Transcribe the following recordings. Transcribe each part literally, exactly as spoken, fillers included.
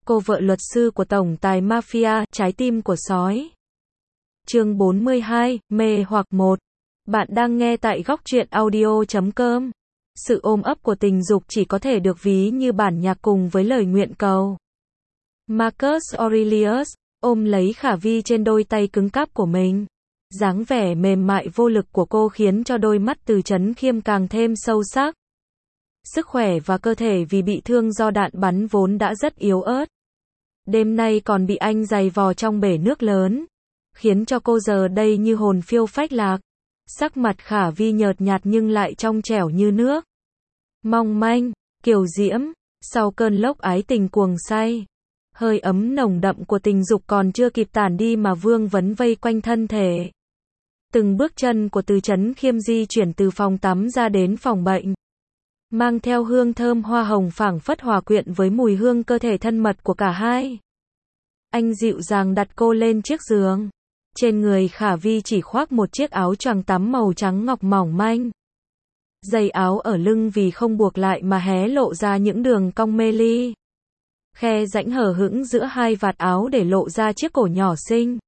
cô vợ luật sư của tổng tài mafia, trái tim của sói. Chương bốn mươi hai, mê hoặc một. Bạn đang nghe tại góc truyện audio chấm com. Sự ôm ấp của tình dục chỉ có thể được ví như bản nhạc cùng với lời nguyện cầu. Marcus Aurelius ôm lấy Khả Vi trên đôi tay cứng cáp của mình. Dáng vẻ mềm mại vô lực của cô khiến cho đôi mắt Từ Chấn Khiêm càng thêm sâu sắc. Sức khỏe và cơ thể vì bị thương do đạn bắn vốn đã rất yếu ớt. Đêm nay còn bị anh giày vò trong bể nước lớn, khiến cho cô giờ đây như hồn phiêu phách lạc. Sắc mặt Khả Vi nhợt nhạt nhưng lại trong trẻo như nước. Mong manh, kiều diễm, sau cơn lốc ái tình cuồng say. Hơi ấm nồng đậm của tình dục còn chưa kịp tản đi mà vương vấn vây quanh thân thể. Từng bước chân của Từ Chấn Khiêm di chuyển từ phòng tắm ra đến phòng bệnh. Mang theo hương thơm hoa hồng phảng phất hòa quyện với mùi hương cơ thể thân mật của cả hai. Anh dịu dàng đặt cô lên chiếc giường. Trên người Khả Vi chỉ khoác một chiếc áo choàng tắm màu trắng ngọc mỏng manh. Dây áo ở lưng vì không buộc lại mà hé lộ ra những đường cong mê ly. Khe rãnh hở hững giữa hai vạt áo để lộ ra chiếc cổ nhỏ xinh.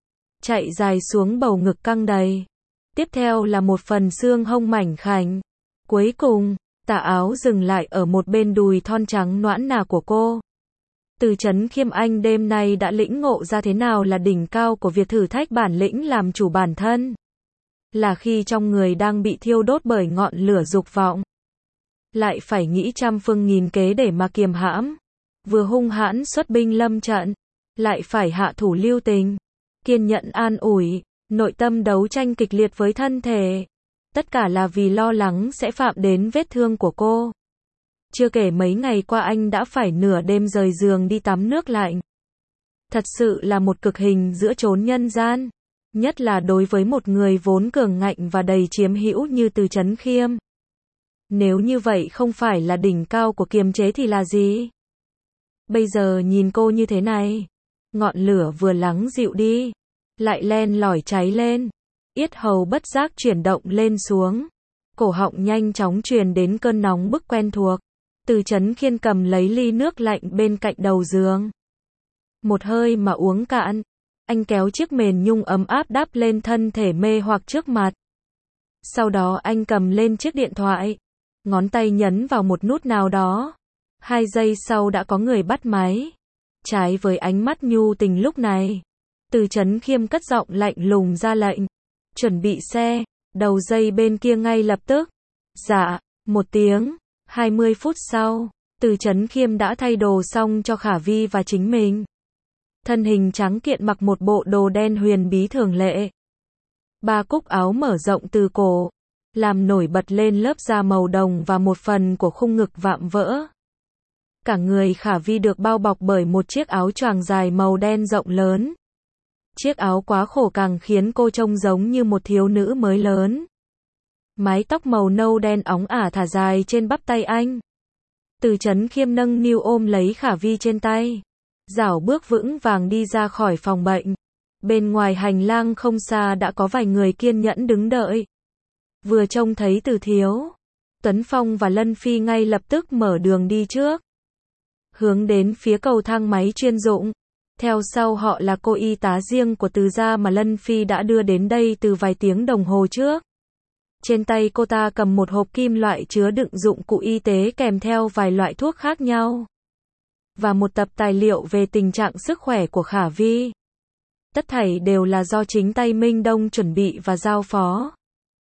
Chạy dài xuống bầu ngực căng đầy. Tiếp theo là một phần xương hông mảnh khảnh. Cuối cùng, tà áo dừng lại ở một bên đùi thon trắng nõn nà của cô. Từ Chấn Khiêm anh đêm nay đã lĩnh ngộ ra thế nào là đỉnh cao của việc thử thách bản lĩnh làm chủ bản thân. Là khi trong người đang bị thiêu đốt bởi ngọn lửa dục vọng. Lại phải nghĩ trăm phương nghìn kế để mà kiềm hãm. Vừa hung hãn xuất binh lâm trận, lại phải hạ thủ lưu tình. Kiên nhẫn an ủi, nội tâm đấu tranh kịch liệt với thân thể. Tất cả là vì lo lắng sẽ phạm đến vết thương của cô. Chưa kể mấy ngày qua anh đã phải nửa đêm rời giường đi tắm nước lạnh. Thật sự là một cực hình giữa chốn nhân gian. Nhất là đối với một người vốn cường ngạnh và đầy chiếm hữu như Từ Chấn Khiêm. Nếu như vậy không phải là đỉnh cao của kiềm chế thì là gì? Bây giờ nhìn cô như thế này. Ngọn lửa vừa lắng dịu đi. Lại len lỏi cháy lên. Yết hầu bất giác chuyển động lên xuống. Cổ họng nhanh chóng truyền đến cơn nóng bức quen thuộc. Từ Chấn Khiêm cầm lấy ly nước lạnh bên cạnh đầu giường. Một hơi mà uống cạn. Anh kéo chiếc mền nhung ấm áp đắp lên thân thể mê hoặc trước mặt. Sau đó anh cầm lên chiếc điện thoại. Ngón tay nhấn vào một nút nào đó. Hai giây sau đã có người bắt máy. Trái với ánh mắt nhu tình lúc này. Từ Chấn Khiêm cất giọng lạnh lùng ra lệnh. Chuẩn bị xe. Đầu dây bên kia ngay lập tức. Dạ, một tiếng. hai mươi phút sau, Từ Chấn Khiêm đã thay đồ xong cho Khả Vi và chính mình. Thân hình trắng kiện mặc một bộ đồ đen huyền bí thường lệ. Ba cúc áo mở rộng từ cổ, làm nổi bật lên lớp da màu đồng và một phần của khung ngực vạm vỡ. Cả người Khả Vi được bao bọc bởi một chiếc áo choàng dài màu đen rộng lớn. Chiếc áo quá khổ càng khiến cô trông giống như một thiếu nữ mới lớn. Mái tóc màu nâu đen óng ả thả dài trên bắp tay anh. Từ Chấn Khiêm nâng niu ôm lấy Khả Vi trên tay. Dảo bước vững vàng đi ra khỏi phòng bệnh. Bên ngoài hành lang không xa đã có vài người kiên nhẫn đứng đợi. Vừa trông thấy Từ Thiếu, Tuấn Phong và Lân Phi ngay lập tức mở đường đi trước. Hướng đến phía cầu thang máy chuyên dụng. Theo sau họ là cô y tá riêng của Từ gia mà Lân Phi đã đưa đến đây từ vài tiếng đồng hồ trước. Trên tay cô ta cầm một hộp kim loại chứa đựng dụng cụ y tế kèm theo vài loại thuốc khác nhau. Và một tập tài liệu về tình trạng sức khỏe của Khả Vi. Tất thảy đều là do chính tay Minh Đông chuẩn bị và giao phó.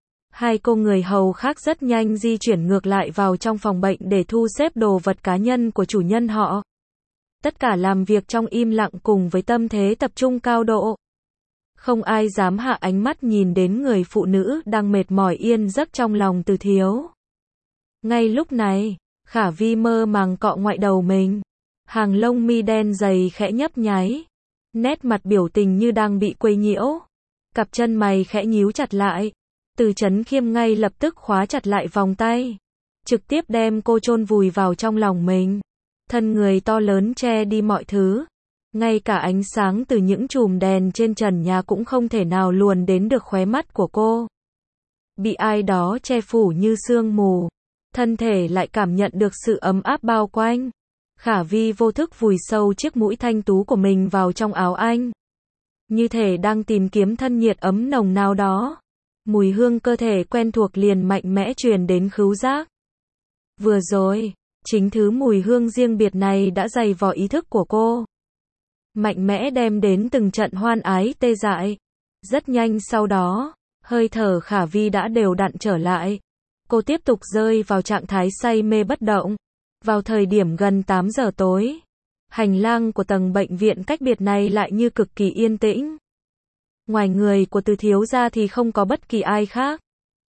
Hai cô người hầu khác rất nhanh di chuyển ngược lại vào trong phòng bệnh để thu xếp đồ vật cá nhân của chủ nhân họ. Tất cả làm việc trong im lặng cùng với tâm thế tập trung cao độ. Không ai dám hạ ánh mắt nhìn đến người phụ nữ đang mệt mỏi yên giấc trong lòng Từ Thiếu. Ngay lúc này, Khả Vi mơ màng cọ ngoại đầu mình. Hàng lông mi đen dày khẽ nhấp nháy. Nét mặt biểu tình như đang bị quấy nhiễu. Cặp chân mày khẽ nhíu chặt lại. Từ Chấn Khiêm ngay lập tức khóa chặt lại vòng tay. Trực tiếp đem cô chôn vùi vào trong lòng mình. Thân người to lớn che đi mọi thứ. Ngay cả ánh sáng từ những chùm đèn trên trần nhà cũng không thể nào luồn đến được khóe mắt của cô. Bị ai đó che phủ như sương mù. Thân thể lại cảm nhận được sự ấm áp bao quanh. Khả Vi vô thức vùi sâu chiếc mũi thanh tú của mình vào trong áo anh. Như thể đang tìm kiếm thân nhiệt ấm nồng nào đó. Mùi hương cơ thể quen thuộc liền mạnh mẽ truyền đến khứu giác. Vừa rồi, chính thứ mùi hương riêng biệt này đã dày vò ý thức của cô. Mạnh mẽ đem đến từng trận hoan ái tê dại. Rất nhanh sau đó, hơi thở Khả Vi đã đều đặn trở lại. Cô tiếp tục rơi vào trạng thái say mê bất động. Vào thời điểm gần tám giờ tối, hành lang của tầng bệnh viện cách biệt này lại như cực kỳ yên tĩnh. Ngoài người của Từ thiếu gia thì không có bất kỳ ai khác.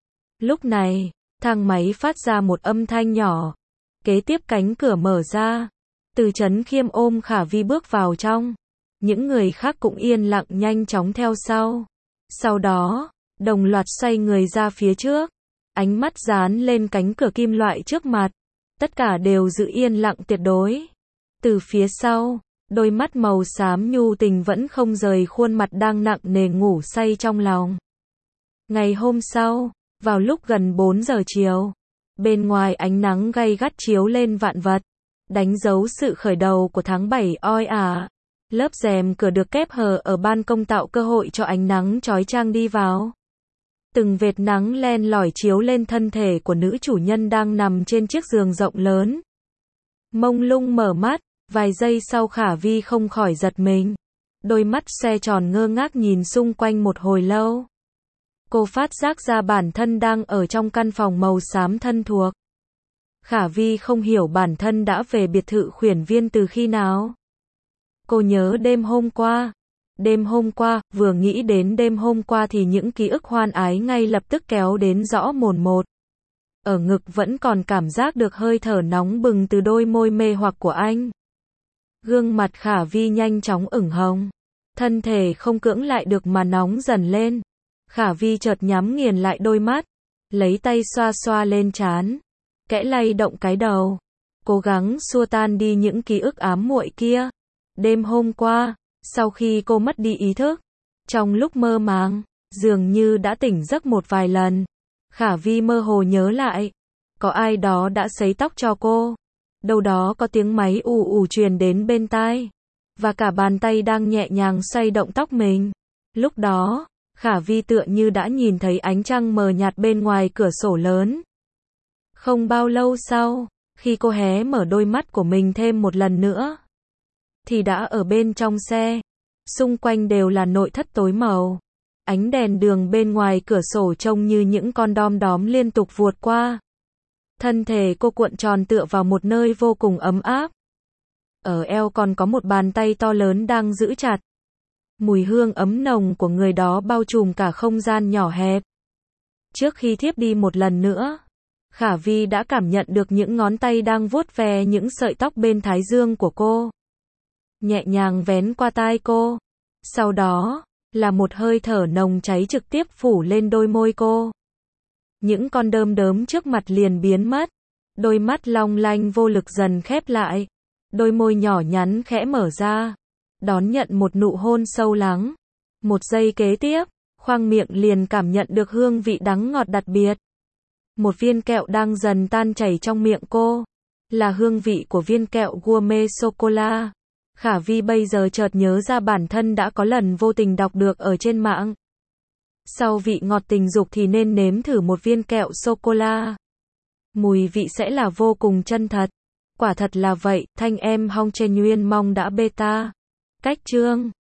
Lúc này, thang máy phát ra một âm thanh nhỏ. Kế tiếp cánh cửa mở ra. Từ Chấn Khiêm ôm Khả Vi bước vào trong. Những người khác cũng yên lặng nhanh chóng theo sau. Sau đó, đồng loạt xoay người ra phía trước. Ánh mắt dán lên cánh cửa kim loại trước mặt. Tất cả đều giữ yên lặng tuyệt đối. Từ phía sau, đôi mắt màu xám nhu tình vẫn không rời khuôn mặt đang nặng nề ngủ say trong lòng. Ngày hôm sau, vào lúc gần bốn giờ chiều, bên ngoài ánh nắng gay gắt chiếu lên vạn vật, đánh dấu sự khởi đầu của tháng bảy oi ả. Lớp rèm cửa được kép hờ ở ban công tạo cơ hội cho ánh nắng chói chang đi vào. Từng vệt nắng len lỏi chiếu lên thân thể của nữ chủ nhân đang nằm trên chiếc giường rộng lớn. Mông lung mở mắt, vài giây sau Khả Vi không khỏi giật mình. Đôi mắt xoe tròn ngơ ngác nhìn xung quanh một hồi lâu. Cô phát giác ra bản thân đang ở trong căn phòng màu xám thân thuộc. Khả Vi không hiểu bản thân đã về biệt thự Khuyển Viên từ khi nào. Cô nhớ đêm hôm qua. Đêm hôm qua, vừa nghĩ đến đêm hôm qua thì những ký ức hoan ái ngay lập tức kéo đến rõ mồn một. Ở ngực vẫn còn cảm giác được hơi thở nóng bừng từ đôi môi mê hoặc của anh. Gương mặt Khả Vi nhanh chóng ửng hồng. Thân thể không cưỡng lại được mà nóng dần lên. Khả Vi chợt nhắm nghiền lại đôi mắt. Lấy tay xoa xoa lên trán. Kẽ lay động cái đầu. Cố gắng xua tan đi những ký ức ám muội kia. Đêm hôm qua, sau khi cô mất đi ý thức, trong lúc mơ màng, dường như đã tỉnh giấc một vài lần. Khả Vi mơ hồ nhớ lại. Có ai đó đã sấy tóc cho cô. Đâu đó có tiếng máy ù ù truyền đến bên tai. Và cả bàn tay đang nhẹ nhàng xoay động tóc mình. Lúc đó, Khả Vi tựa như đã nhìn thấy ánh trăng mờ nhạt bên ngoài cửa sổ lớn. Không bao lâu sau, khi cô hé mở đôi mắt của mình thêm một lần nữa, thì đã ở bên trong xe. Xung quanh đều là nội thất tối màu. Ánh đèn đường bên ngoài cửa sổ trông như những con đom đóm liên tục vụt qua. Thân thể cô cuộn tròn tựa vào một nơi vô cùng ấm áp. Ở eo còn có một bàn tay to lớn đang giữ chặt. Mùi hương ấm nồng của người đó bao trùm cả không gian nhỏ hẹp. Trước khi thiếp đi một lần nữa, Khả Vi đã cảm nhận được những ngón tay đang vuốt ve những sợi tóc bên thái dương của cô. Nhẹ nhàng vén qua tai cô. Sau đó, là một hơi thở nồng cháy trực tiếp phủ lên đôi môi cô. Những con đơm đớm trước mặt liền biến mất. Đôi mắt long lanh vô lực dần khép lại. Đôi môi nhỏ nhắn khẽ mở ra. Đón nhận một nụ hôn sâu lắng. Một giây kế tiếp, khoang miệng liền cảm nhận được hương vị đắng ngọt đặc biệt. Một viên kẹo đang dần tan chảy trong miệng cô. Là hương vị của viên kẹo gourmet sô-cô-la. Khả Vi bây giờ chợt nhớ ra bản thân đã có lần vô tình đọc được ở trên mạng. Sau vị ngọt tình dục thì nên nếm thử một viên kẹo sô-cô-la. Mùi vị sẽ là vô cùng chân thật. Quả thật là vậy, thanh em Hong Chen Nguyên mong đã beta. Cách chương